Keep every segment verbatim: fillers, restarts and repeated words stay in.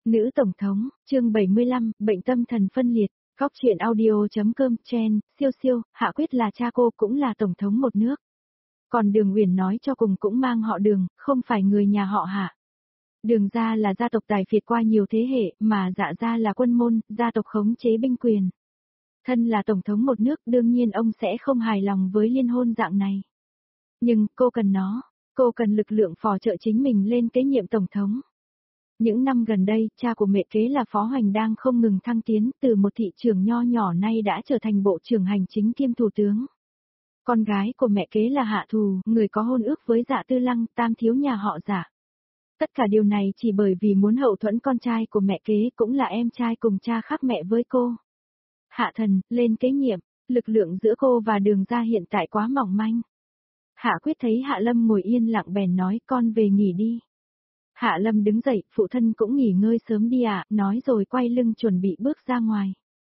Nữ Tổng thống, chương bảy mươi lăm, bệnh tâm thần phân liệt, góc truyện audio.com, Chen, siêu siêu, Hạ Quyết là cha cô cũng là Tổng thống một nước. Còn Đường Uyển nói cho cùng cũng mang họ Đường, không phải người nhà họ Hạ. Đường gia là gia tộc tài phiệt qua nhiều thế hệ, mà Dạ gia là quân môn, gia tộc khống chế binh quyền. Thân là Tổng thống một nước, đương nhiên ông sẽ không hài lòng với liên hôn dạng này. Nhưng, cô cần nó, cô cần lực lượng phò trợ chính mình lên kế nhiệm Tổng thống. Những năm gần đây, cha của mẹ kế là Phó Hoành đang không ngừng thăng tiến, từ một thị trưởng nho nhỏ nay đã trở thành bộ trưởng hành chính kiêm thủ tướng. Con gái của mẹ kế là Hạ Thù, người có hôn ước với Dạ Tư Lăng, tam thiếu nhà họ Dạ. Tất cả điều này chỉ bởi vì muốn hậu thuẫn con trai của mẹ kế cũng là em trai cùng cha khác mẹ với cô. Hạ Thần, lên kế nhiệm, lực lượng giữa cô và Đường gia hiện tại quá mỏng manh. Hạ Quyết thấy Hạ Lâm ngồi yên lặng bèn nói con về nghỉ đi. Hạ Lâm đứng dậy, phụ thân cũng nghỉ ngơi sớm đi ạ, à, nói rồi quay lưng chuẩn bị bước ra ngoài.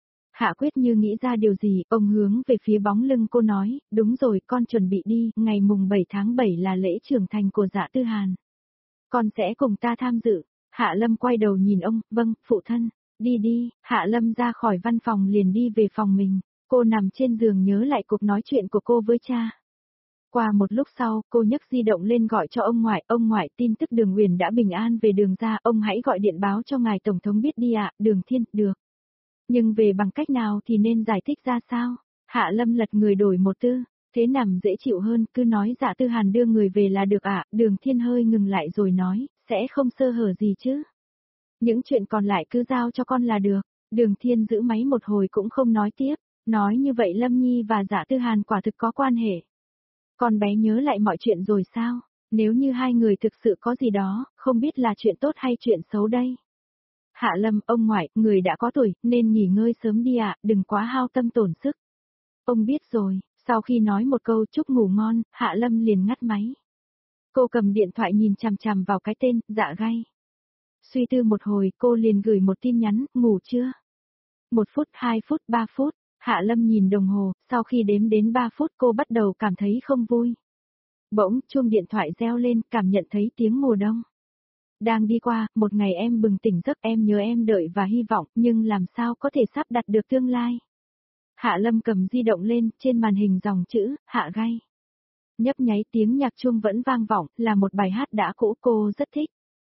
Hạ Quyết như nghĩ ra điều gì, ông hướng về phía bóng lưng cô nói, đúng rồi con chuẩn bị đi, ngày mùng bảy tháng bảy là lễ trưởng thành của Dạ Tư Hàn. Con sẽ cùng ta tham dự. Hạ Lâm quay đầu nhìn ông, vâng, phụ thân, đi đi, Hạ Lâm ra khỏi văn phòng liền đi về phòng mình, cô nằm trên giường nhớ lại cuộc nói chuyện của cô với cha. Qua một lúc sau, cô nhấc di động lên gọi cho ông ngoại, ông ngoại tin tức Đường Uyển đã bình an về Đường gia, ông hãy gọi điện báo cho ngài Tổng thống biết đi ạ, à, Đường Thiên, được. Nhưng về bằng cách nào thì nên giải thích ra sao? Hạ Lâm lật người đổi một tư, thế nằm dễ chịu hơn, cứ nói Dạ Tư Hàn đưa người về là được ạ, à, Đường Thiên hơi ngừng lại rồi nói, sẽ không sơ hở gì chứ. Những chuyện còn lại cứ giao cho con là được, Đường Thiên giữ máy một hồi cũng không nói tiếp, nói như vậy Lâm Nhi và Dạ Tư Hàn quả thực có quan hệ. Con bé nhớ lại mọi chuyện rồi sao? Nếu như hai người thực sự có gì đó, không biết là chuyện tốt hay chuyện xấu đây. Hạ Lâm, ông ngoại, người đã có tuổi, nên nghỉ ngơi sớm đi ạ, à, đừng quá hao tâm tổn sức. Ông biết rồi, sau khi nói một câu chúc ngủ ngon, Hạ Lâm liền ngắt máy. Cô cầm điện thoại nhìn chằm chằm vào cái tên, Dạ Gai. Suy tư một hồi, cô liền gửi một tin nhắn, ngủ chưa? Một phút, hai phút, ba phút. Hạ Lâm nhìn đồng hồ, sau khi đếm đến ba phút cô bắt đầu cảm thấy không vui. Bỗng, chuông điện thoại reo lên, cảm nhận thấy tiếng mùa đông. Đang đi qua, một ngày em bừng tỉnh giấc em nhớ em đợi và hy vọng, nhưng làm sao có thể sắp đặt được tương lai. Hạ Lâm cầm di động lên, trên màn hình dòng chữ, Hạ Gai. Nhấp nháy tiếng nhạc chuông vẫn vang vọng, là một bài hát đã cũ cô rất thích.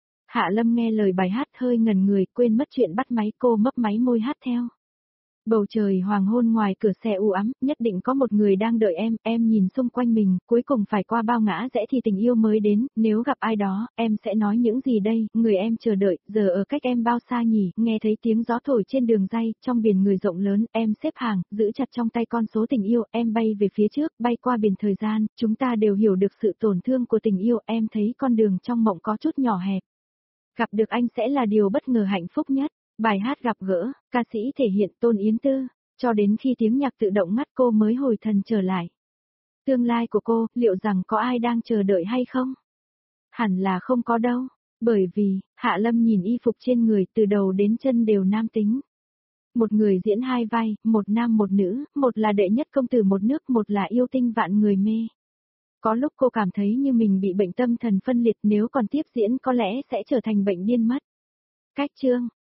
Hạ Lâm nghe lời bài hát hơi ngần người, quên mất chuyện bắt máy cô mấp máy môi hát theo. Bầu trời hoàng hôn ngoài cửa xe u ám, nhất định có một người đang đợi em, em nhìn xung quanh mình, cuối cùng phải qua bao ngã rẽ thì tình yêu mới đến, nếu gặp ai đó, em sẽ nói những gì đây, người em chờ đợi, giờ ở cách em bao xa nhỉ, nghe thấy tiếng gió thổi trên đường ray, trong biển người rộng lớn, em xếp hàng, giữ chặt trong tay con số tình yêu, em bay về phía trước, bay qua biển thời gian, chúng ta đều hiểu được sự tổn thương của tình yêu, em thấy con đường trong mộng có chút nhỏ hẹp. Gặp được anh sẽ là điều bất ngờ hạnh phúc nhất. Bài hát gặp gỡ, ca sĩ thể hiện Tôn Yến Tư, cho đến khi tiếng nhạc tự động ngắt cô mới hồi thần trở lại. Tương lai của cô, liệu rằng có ai đang chờ đợi hay không? Hẳn là không có đâu, bởi vì, Hạ Lâm nhìn y phục trên người từ đầu đến chân đều nam tính. Một người diễn hai vai, một nam một nữ, một là đệ nhất công tử một nước, một là yêu tinh vạn người mê. Có lúc cô cảm thấy như mình bị bệnh tâm thần phân liệt, nếu còn tiếp diễn có lẽ sẽ trở thành bệnh điên mất. Cách chương